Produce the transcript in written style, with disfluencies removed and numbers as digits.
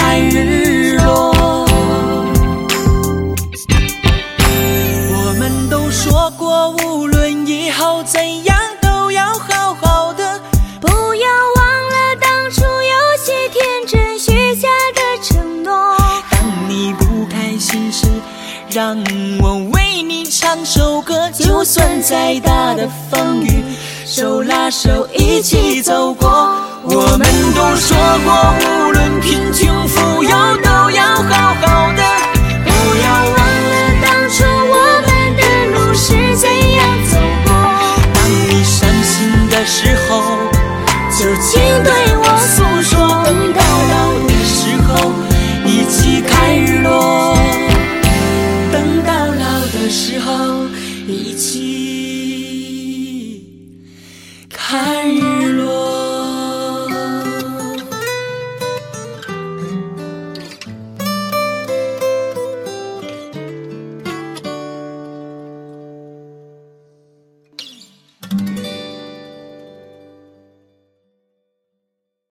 看日落。我们都说过，无论以后怎样都要好好的， 不要忘了当初有些天真许下的承诺。 当你不开心时，让我为你唱首歌，就算再大的风雨，手拉手一起走过。我们都说过，无论贫穷富有都要好好的， 不要忘了当初我们的路是怎样走过。 当你伤心的时候， 就请对我诉说， 等到老的时候一起看日落，等到老的时候一起看日落。